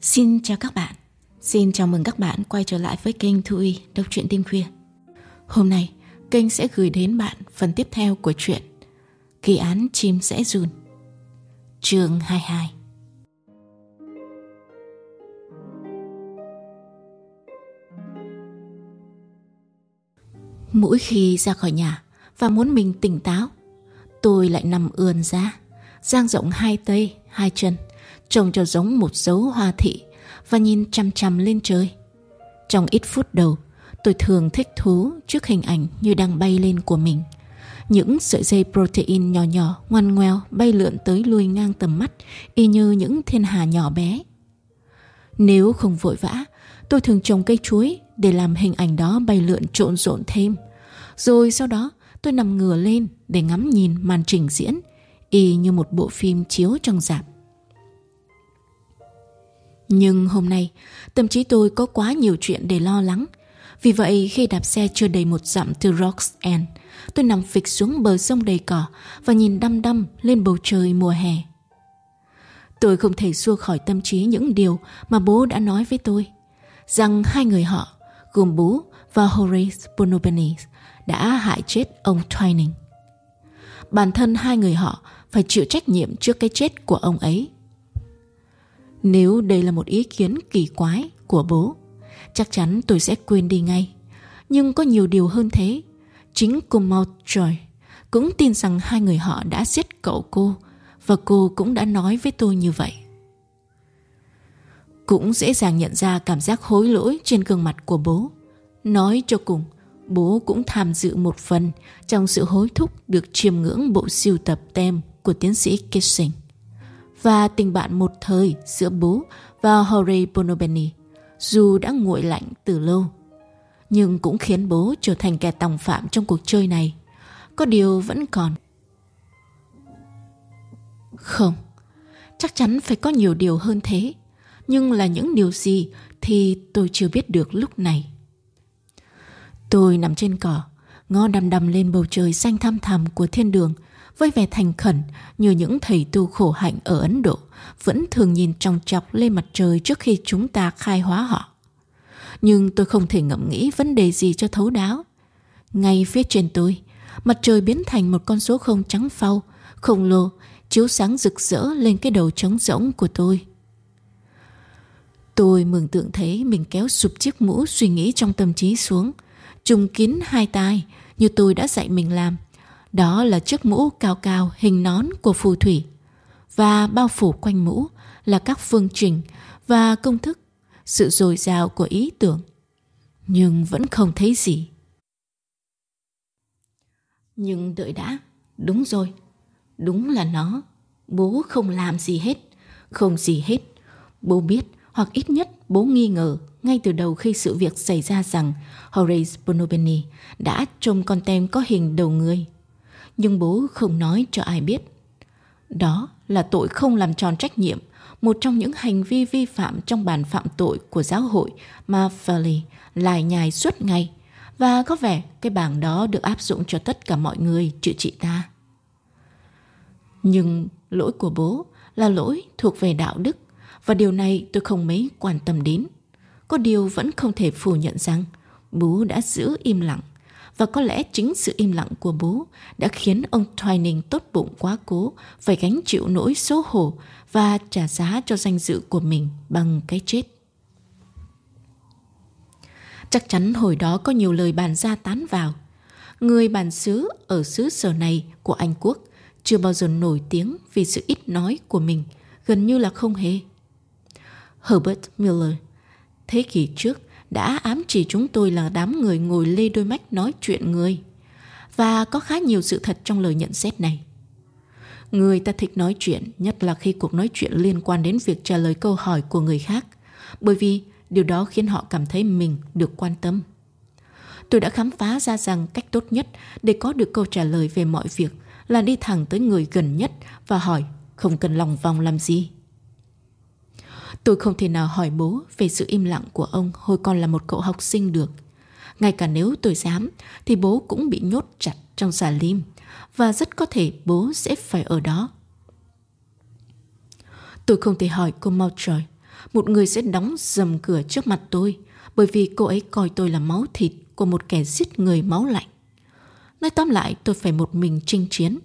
Xin chào các bạn. Xin chào mừng các bạn quay trở lại với kênh Thu Uy đọc truyện đêm khuya. Hôm nay, kênh sẽ gửi đến bạn phần tiếp theo của truyện Kỳ án chim sẻ giun, chương 22. Mỗi khi ra khỏi nhà và muốn mình tỉnh táo, tôi lại nằm ườn ra, dang rộng hai tay, hai chân, trông cho giống một dấu hoa thị và nhìn chằm chằm lên trời. Trong ít phút đầu, tôi thường thích thú trước hình ảnh như đang bay lên của mình. Những sợi dây protein nhỏ nhỏ ngoằn ngoèo bay lượn tới lui ngang tầm mắt, y như những thiên hà nhỏ bé. Nếu không vội vã, tôi thường trồng cây chuối để làm hình ảnh đó bay lượn trộn rộn thêm. Rồi sau đó tôi nằm ngửa lên để ngắm nhìn màn trình diễn, y như một bộ phim chiếu trong rạp. Nhưng hôm nay, tâm trí tôi có quá nhiều chuyện để lo lắng. Vì vậy khi đạp xe chưa đầy 1 dặm từ Rocks End, tôi nằm phịch xuống bờ sông đầy cỏ và nhìn đăm đăm lên bầu trời mùa hè. Tôi không thể xua khỏi tâm trí những điều mà bố đã nói với tôi, rằng hai người họ, gồm bố và Horace Bonobeni, đã hại chết ông Twining. Bản thân hai người họ phải chịu trách nhiệm trước cái chết của ông ấy. Nếu đây là một ý kiến kỳ quái của bố, chắc chắn tôi sẽ quên đi ngay. Nhưng có nhiều điều hơn thế. Chính cô Mountjoy cũng tin rằng hai người họ đã giết cậu cô, và cô cũng đã nói với tôi như vậy. Cũng dễ dàng nhận ra cảm giác hối lỗi trên gương mặt của bố. Nói cho cùng, bố cũng tham dự một phần trong sự hối thúc được chiêm ngưỡng bộ sưu tập tem của tiến sĩ Kissing. Và tình bạn một thời giữa bố và Horace Bonobeni dù đã nguội lạnh từ lâu, nhưng cũng khiến bố trở thành kẻ tòng phạm trong cuộc chơi này. Có điều vẫn còn. Không, chắc chắn phải có nhiều điều hơn thế. Nhưng là những điều gì thì tôi chưa biết được lúc này. Tôi nằm trên cỏ, ngó đăm đăm lên bầu trời xanh thăm thẳm của thiên đường, với vẻ thành khẩn như những thầy tu khổ hạnh ở Ấn Độ vẫn thường nhìn chòng chọc lên mặt trời trước khi chúng ta khai hóa họ. Nhưng tôi không thể ngẫm nghĩ vấn đề gì cho thấu đáo. Ngay phía trên tôi, mặt trời biến thành một con số không trắng phau, khổng lồ, chiếu sáng rực rỡ lên cái đầu trống rỗng của tôi. Tôi mường tượng thấy mình kéo sụp chiếc mũ suy nghĩ trong tâm trí xuống, trùm kín hai tai như tôi đã dạy mình làm. Đó là chiếc mũ cao cao hình nón của phù thủy, và bao phủ quanh mũ là các phương trình và công thức, sự dồi dào của ý tưởng. Nhưng vẫn không thấy gì. Nhưng đợi đã, đúng rồi, đúng là nó. Bố không làm gì hết, không gì hết. Bố biết, hoặc ít nhất bố nghi ngờ ngay từ đầu khi sự việc xảy ra rằng Horace Bonobeni đã trông con tem có hình đầu người. Nhưng bố không nói cho ai biết. Đó là tội không làm tròn trách nhiệm, một trong những hành vi vi phạm trong bản phạm tội của giáo hội mà Farley lải nhải suốt ngày, và có vẻ cái bảng đó được áp dụng cho tất cả mọi người trừ chị ta. Nhưng lỗi của bố là lỗi thuộc về đạo đức, và điều này tôi không mấy quan tâm đến. Có điều vẫn không thể phủ nhận rằng bố đã giữ im lặng, và có lẽ chính sự im lặng của bố đã khiến ông Twining tốt bụng quá cố phải gánh chịu nỗi xấu hổ và trả giá cho danh dự của mình bằng cái chết. Chắc chắn hồi đó có nhiều lời bàn ra tán vào. Người bản xứ ở xứ sở này của Anh Quốc chưa bao giờ nổi tiếng vì sự ít nói của mình, gần như là không hề. Herbert Miller thế kỷ trước đã ám chỉ chúng tôi là đám người ngồi lê đôi mách nói chuyện người. Và có khá nhiều sự thật trong lời nhận xét này. Người ta thích nói chuyện, nhất là khi cuộc nói chuyện liên quan đến việc trả lời câu hỏi của người khác, bởi vì điều đó khiến họ cảm thấy mình được quan tâm. Tôi đã khám phá ra rằng cách tốt nhất để có được câu trả lời về mọi việc là đi thẳng tới người gần nhất và hỏi, không cần lòng vòng làm gì. Tôi không thể nào hỏi bố về sự im lặng của ông hồi còn là một cậu học sinh được. Ngay cả nếu tôi dám thì bố cũng bị nhốt chặt trong xà lim, và rất có thể bố sẽ phải ở đó. Tôi không thể hỏi cô Mountjoy, Một người sẽ đóng dầm cửa trước mặt tôi bởi vì cô ấy coi tôi là máu thịt của một kẻ giết người máu lạnh. Nói tóm lại, tôi phải một mình chinh chiến.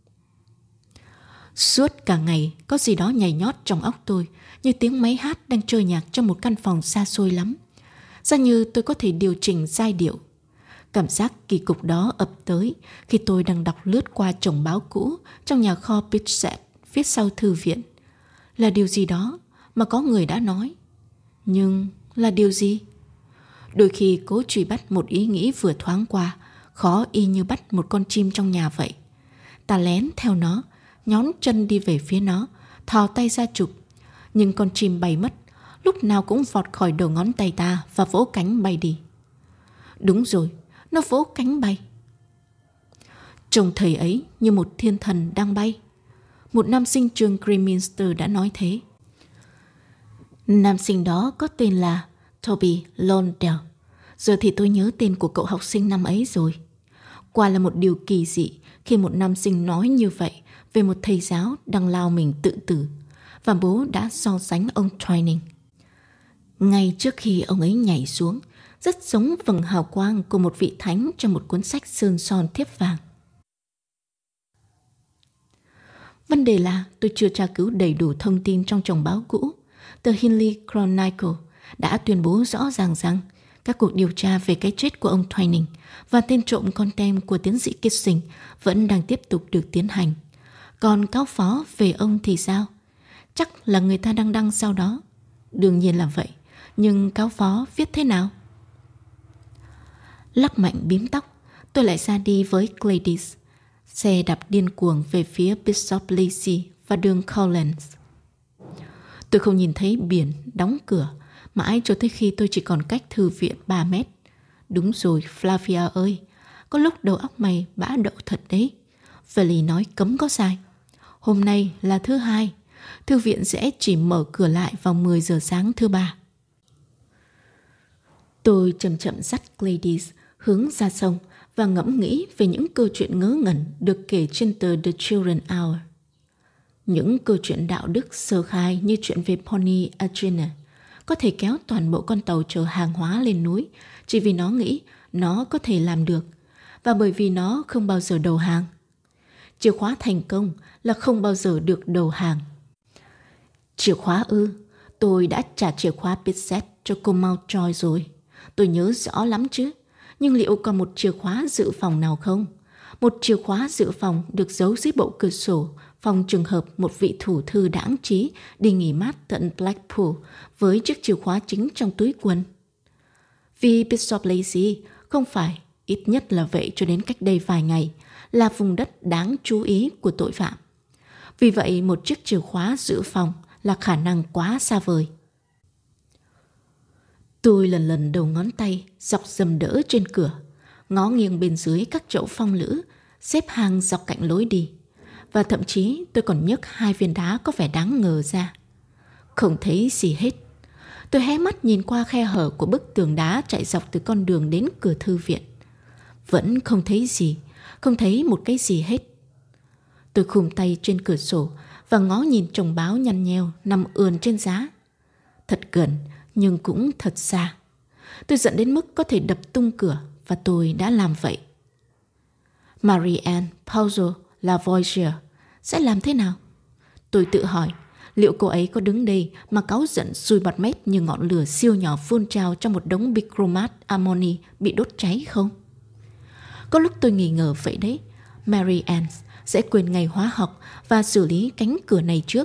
Suốt cả ngày có gì đó nhảy nhót trong óc tôi, như tiếng máy hát đang chơi nhạc trong một căn phòng xa xôi lắm. Ra như tôi có thể điều chỉnh giai điệu. Cảm giác kỳ cục đó ập tới khi tôi đang đọc lướt qua chồng báo cũ trong nhà kho Pitset phía sau thư viện. Là điều gì đó mà có người đã nói. Nhưng là điều gì? Đôi khi cố truy bắt một ý nghĩ vừa thoáng qua, khó y như bắt một con chim trong nhà vậy. Ta lén theo nó, nhón chân đi về phía nó, thò tay ra chụp. Nhưng con chim bay mất, lúc nào cũng vọt khỏi đầu ngón tay ta và vỗ cánh bay đi. Đúng rồi, nó vỗ cánh bay. Trông thầy ấy như một thiên thần đang bay. Một nam sinh trường Greenminster đã nói thế. Nam sinh đó có tên là Toby Londell. Giờ thì tôi nhớ tên của cậu học sinh năm ấy rồi. Quả là một điều kỳ dị khi một nam sinh nói như vậy về một thầy giáo đang lao mình tự tử, và bố đã so sánh ông Twining. Ngay trước khi ông ấy nhảy xuống, rất giống vầng hào quang của một vị thánh trong một cuốn sách sơn son thiếp vàng. Vấn đề là tôi chưa tra cứu đầy đủ thông tin trong chồng báo cũ. The Hinley Chronicle đã tuyên bố rõ ràng rằng các cuộc điều tra về cái chết của ông Twining và tên trộm con tem của tiến sĩ Kissing vẫn đang tiếp tục được tiến hành. Còn cáo phó về ông thì sao? Chắc là người ta đang đăng sau đó. Đương nhiên là vậy, nhưng cáo phó viết thế nào? Lắc mạnh bím tóc, tôi lại ra đi với Gladys. Xe đạp điên cuồng về phía Bishop Lacey và đường Collins. Tôi không nhìn thấy biển đóng cửa mãi cho tới khi tôi chỉ còn cách thư viện 3 mét. Đúng rồi, Flavia ơi, có lúc đầu óc mày bã đậu thật đấy. Vali nói cấm có sai. Hôm nay là thứ Hai, thư viện sẽ chỉ mở cửa lại vào 10 giờ sáng thứ Ba. Tôi chậm chậm dắt Gladys hướng ra sông và ngẫm nghĩ về những câu chuyện ngớ ngẩn được kể trên tờ The Children Hour. Những câu chuyện đạo đức sơ khai như chuyện về Pony Adrena có thể kéo toàn bộ con tàu chở hàng hóa lên núi chỉ vì nó nghĩ nó có thể làm được và bởi vì nó không bao giờ đầu hàng. Chìa khóa thành công là không bao giờ được đầu hàng. Chìa khóa ư? Tôi đã trả chìa khóa Pitset cho cô Mountjoy rồi. Tôi nhớ rõ lắm chứ. Nhưng liệu còn một chìa khóa dự phòng nào không? Một chìa khóa dự phòng được giấu dưới bộ cửa sổ, phòng trường hợp một vị thủ thư đãng trí đi nghỉ mát tận Blackpool với chiếc chìa khóa chính trong túi quần. Vì Bishop Lacey không phải, ít nhất là vậy cho đến cách đây vài ngày, là vùng đất đáng chú ý của tội phạm. Vì vậy một chiếc chìa khóa dự phòng là khả năng quá xa vời. Tôi lần lần đầu ngón tay dọc dầm đỡ trên cửa, ngó nghiêng bên dưới các chậu phong lữ xếp hàng dọc cạnh lối đi, và thậm chí tôi còn nhấc 2 viên đá có vẻ đáng ngờ ra. Không thấy gì hết. Tôi hé mắt nhìn qua khe hở của bức tường đá chạy dọc từ con đường đến cửa thư viện. Vẫn không thấy gì, không thấy một cái gì hết. Tôi khum tay trên cửa sổ và ngó nhìn chồng báo nhăn nheo nằm ườn trên giá. Thật gần nhưng cũng thật xa. Tôi giận đến mức có thể đập tung cửa và tôi đã làm vậy. Marianne Pauzo Lavoisier sẽ làm thế nào? Tôi tự hỏi, liệu cô ấy có đứng đây mà cáu giận sùi bọt mép như ngọn lửa siêu nhỏ phun trào trong một đống bichromate ammoni bị đốt cháy không? Có lúc tôi nghi ngờ vậy đấy, Marianne sẽ quên ngày hóa học và xử lý cánh cửa này trước.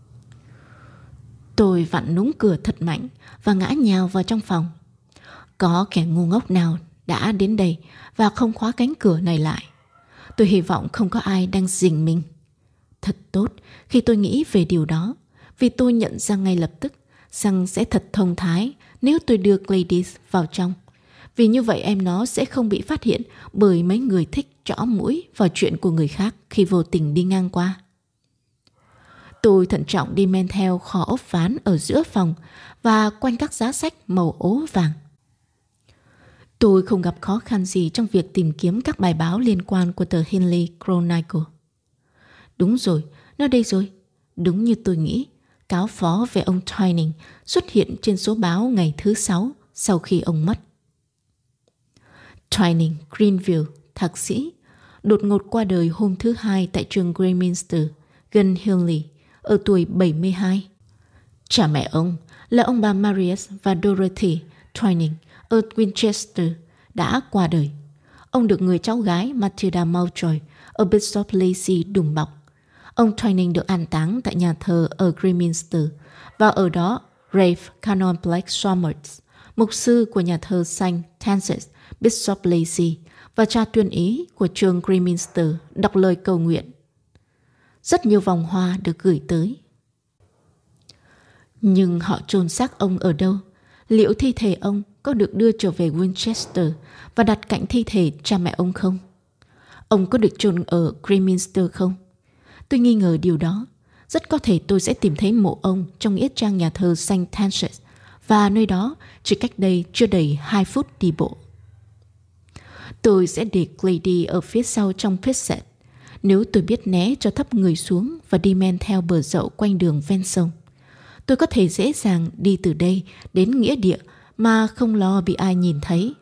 Tôi vặn núm cửa thật mạnh và ngã nhào vào trong phòng. Có kẻ ngu ngốc nào đã đến đây và không khóa cánh cửa này lại. Tôi hy vọng không có ai đang rình mình. Thật tốt khi tôi nghĩ về điều đó, vì tôi nhận ra ngay lập tức rằng sẽ thật thông thái nếu tôi đưa Gladys vào trong. Vì như vậy em nó sẽ không bị phát hiện bởi mấy người thích trõ mũi vào chuyện của người khác khi vô tình đi ngang qua. Tôi thận trọng đi men theo kho ốp ván ở giữa phòng và quanh các giá sách màu ố vàng. Tôi không gặp khó khăn gì trong việc tìm kiếm các bài báo liên quan của tờ Hinley Chronicle. Đúng rồi, nó đây rồi. Đúng như tôi nghĩ, cáo phó về ông Twining xuất hiện trên số báo ngày thứ 6 sau khi ông mất. Twining Greenville, thạc sĩ, đột ngột qua đời hôm thứ Hai tại trường Greyminster, gần Henley, ở tuổi 72. Cha mẹ ông là ông bà Marius và Dorothy Twining ở Winchester đã qua đời. Ông được người cháu gái Matilda Mountjoy ở Bishop Lacy đùm bọc. Ông Twining được an táng tại nhà thờ ở Greyminster và ở đó Ralph Canon Black Somers, mục sư của nhà thờ Saint Francis Bishop Lacy và cha tuyên ý của trường Greyminster đọc lời cầu nguyện. Rất nhiều vòng hoa được gửi tới. Nhưng họ chôn xác ông ở đâu? Liệu thi thể ông có được đưa trở về Winchester và đặt cạnh thi thể cha mẹ ông không? Ông có được chôn ở Greyminster không? Tôi nghi ngờ điều đó. Rất có thể tôi sẽ tìm thấy mộ ông trong nghĩa trang nhà thờ Saint Francis, và nơi đó chỉ cách đây chưa đầy 2 phút đi bộ. Tôi sẽ để Clady ở phía sau trong Pitsett. Nếu tôi biết né cho thấp người xuống và đi men theo bờ dậu quanh đường ven sông, tôi có thể dễ dàng đi từ đây đến nghĩa địa mà không lo bị ai nhìn thấy.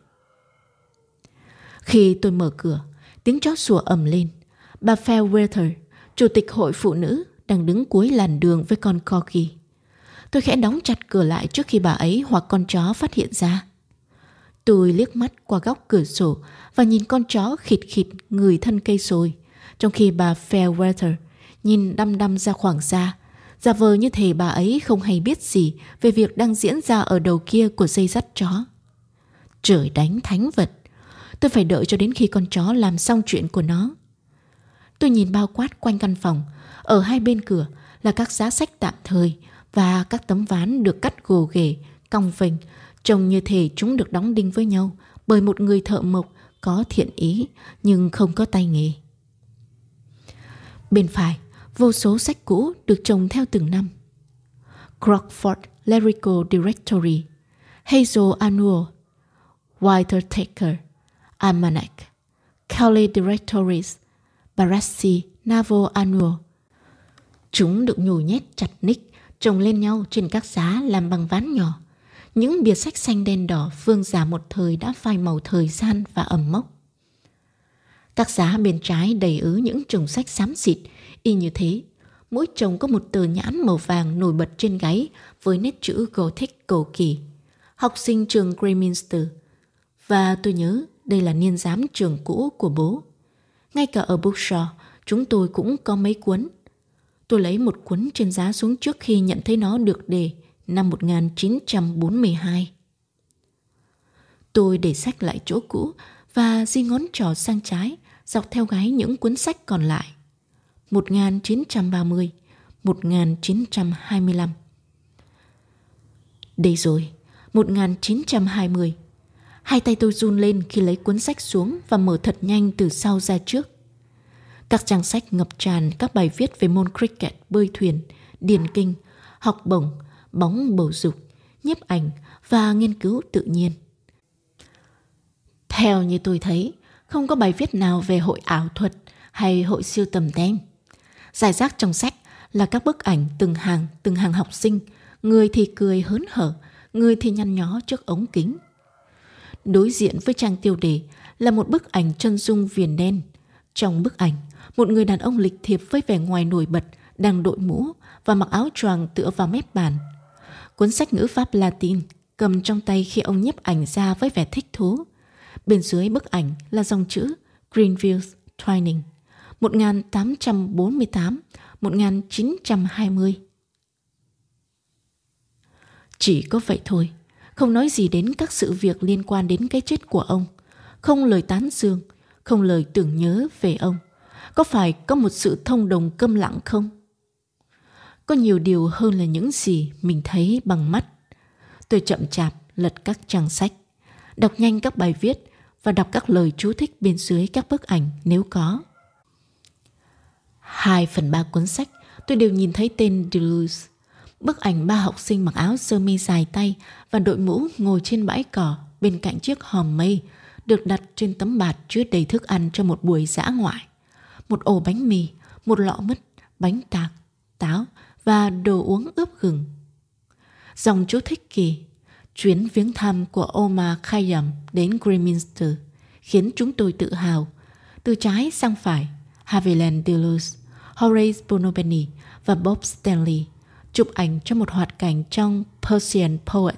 Khi tôi mở cửa, tiếng chó sủa ầm lên. Bà Fairweather, chủ tịch hội phụ nữ, đang đứng cuối làn đường với con Corgi. Tôi khẽ đóng chặt cửa lại trước khi bà ấy hoặc con chó phát hiện ra. Tôi liếc mắt qua góc cửa sổ và nhìn con chó khịt khịt người thân cây sồi, trong khi bà Fairweather nhìn đăm đăm ra khoảng xa, giả vờ như thể bà ấy không hay biết gì về việc đang diễn ra ở đầu kia của dây dắt chó. Trời đánh thánh vật! Tôi phải đợi cho đến khi con chó làm xong chuyện của nó. Tôi nhìn bao quát quanh căn phòng. Ở hai bên cửa là các giá sách tạm thời và các tấm ván được cắt gồ ghề, cong vênh, trông như thể chúng được đóng đinh với nhau bởi một người thợ mộc có thiện ý nhưng không có tay nghề. Bên phải, vô số sách cũ được trồng theo từng năm. Crockford Lyrical Directory, Hazel Annual, Walter Tucker Almanac, Kelly Directories, Barassi Naval Annual. Chúng được nhồi nhét chặt ních, chồng lên nhau trên các giá làm bằng ván nhỏ. Những bìa sách xanh đen đỏ vương giả một thời đã phai màu thời gian và ẩm mốc. Các giá bên trái đầy ứ những chồng sách xám xịt, y như thế. Mỗi chồng có một tờ nhãn màu vàng nổi bật trên gáy với nét chữ Gothic cầu kỳ. Học sinh trường Greyminster. Và tôi nhớ đây là niên giám trường cũ của bố. Ngay cả ở bookshop, chúng tôi cũng có mấy cuốn. Tôi lấy một cuốn trên giá xuống trước khi nhận thấy nó được đề năm 1942. Tôi để sách lại chỗ cũ và di ngón trỏ sang trái, dọc theo gáy những cuốn sách còn lại. 1930, 1925. Đây rồi, 1920. Hai tay tôi run lên khi lấy cuốn sách xuống và mở thật nhanh từ sau ra trước. Các trang sách ngập tràn các bài viết về môn cricket, bơi thuyền, điền kinh, học bổng, bóng bầu dục, nhiếp ảnh và nghiên cứu tự nhiên. Theo như tôi thấy, không có bài viết nào về hội ảo thuật hay hội siêu tầm tem. Rải rác trong sách là các bức ảnh từng hàng học sinh, người thì cười hớn hở, người thì nhăn nhó trước ống kính. Đối diện với trang tiêu đề là một bức ảnh chân dung viền đen. Trong bức ảnh, một người đàn ông lịch thiệp với vẻ ngoài nổi bật đang đội mũ và mặc áo choàng tựa vào mép bàn. Cuốn sách ngữ pháp Latin cầm trong tay khi ông nhiếp ảnh ra với vẻ thích thú. Bên dưới bức ảnh là dòng chữ Greenville Twining 1848-1920. Chỉ có vậy thôi, không nói gì đến các sự việc liên quan đến cái chết của ông, không lời tán dương, không lời tưởng nhớ về ông. Có phải có một sự thông đồng câm lặng không? Có nhiều điều hơn là những gì mình thấy bằng mắt. Tôi chậm chạp lật các trang sách, đọc nhanh các bài viết và đọc các lời chú thích bên dưới các bức ảnh nếu có. 2/3 cuốn sách tôi đều nhìn thấy tên Deleuze. Bức ảnh 3 học sinh mặc áo sơ mi dài tay và đội mũ ngồi trên bãi cỏ bên cạnh chiếc hòm mây được đặt trên tấm bạt chứa đầy thức ăn cho một buổi dã ngoại. Một ổ bánh mì, một lọ mứt, bánh tạc, táo và đồ uống ướp gừng. Dòng chú thích kỳ, chuyến viếng thăm của Omar Khayyam đến Greenminster khiến chúng tôi tự hào. Từ trái sang phải, Haviland Dulles, Horace Bunobelli và Bob Stanley chụp ảnh cho một hoạt cảnh trong Persian Poet.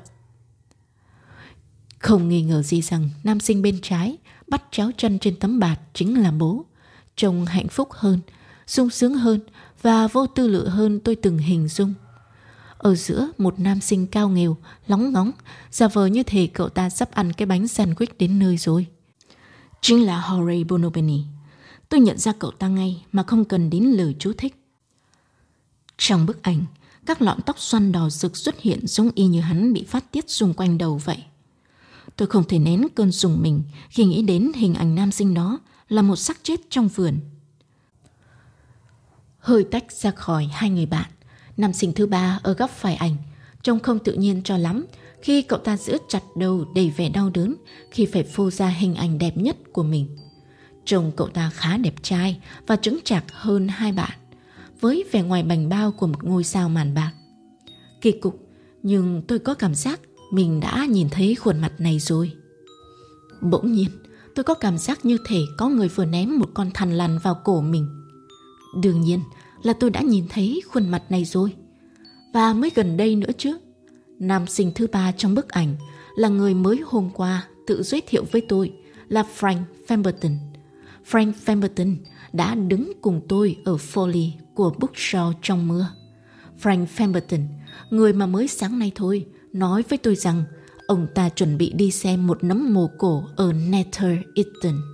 Không nghi ngờ gì rằng nam sinh bên trái bắt chéo chân trên tấm bạt chính là bố. Trông hạnh phúc hơn, sung sướng hơn và vô tư lự hơn tôi từng hình dung. Ở giữa một nam sinh cao nghèo, lóng ngóng, giả vờ như thể cậu ta sắp ăn cái bánh sandwich đến nơi rồi. Chính là Horace Bunobelli. Tôi nhận ra cậu ta ngay mà không cần đến lời chú thích. Trong bức ảnh, các lọn tóc xoăn đỏ rực xuất hiện giống y như hắn bị phát tiết xung quanh đầu vậy. Tôi không thể nén cơn rùng mình khi nghĩ đến hình ảnh nam sinh đó là một xác chết trong vườn. Hơi tách ra khỏi hai người bạn, nam sinh thứ ba ở góc phải ảnh trông không tự nhiên cho lắm khi cậu ta giữ chặt đầu đầy vẻ đau đớn khi phải phô ra hình ảnh đẹp nhất của mình. Trông cậu ta khá đẹp trai và chững chạc hơn hai bạn, với vẻ ngoài bảnh bao của một ngôi sao màn bạc. Kỳ cục, nhưng tôi có cảm giác mình đã nhìn thấy khuôn mặt này rồi. Bỗng nhiên, tôi có cảm giác như thể có người vừa ném một con thằn lằn vào cổ mình. Đương nhiên là tôi đã nhìn thấy khuôn mặt này rồi. Và mới gần đây nữa chứ. Nam sinh thứ ba trong bức ảnh là người mới hôm qua tự giới thiệu với tôi là Frank Pemberton. Frank Pemberton đã đứng cùng tôi ở Foley của Bookshaw trong mưa. Frank Pemberton, người mà mới sáng nay thôi, nói với tôi rằng ông ta chuẩn bị đi xem một nấm mồ cổ ở Nether Eaton.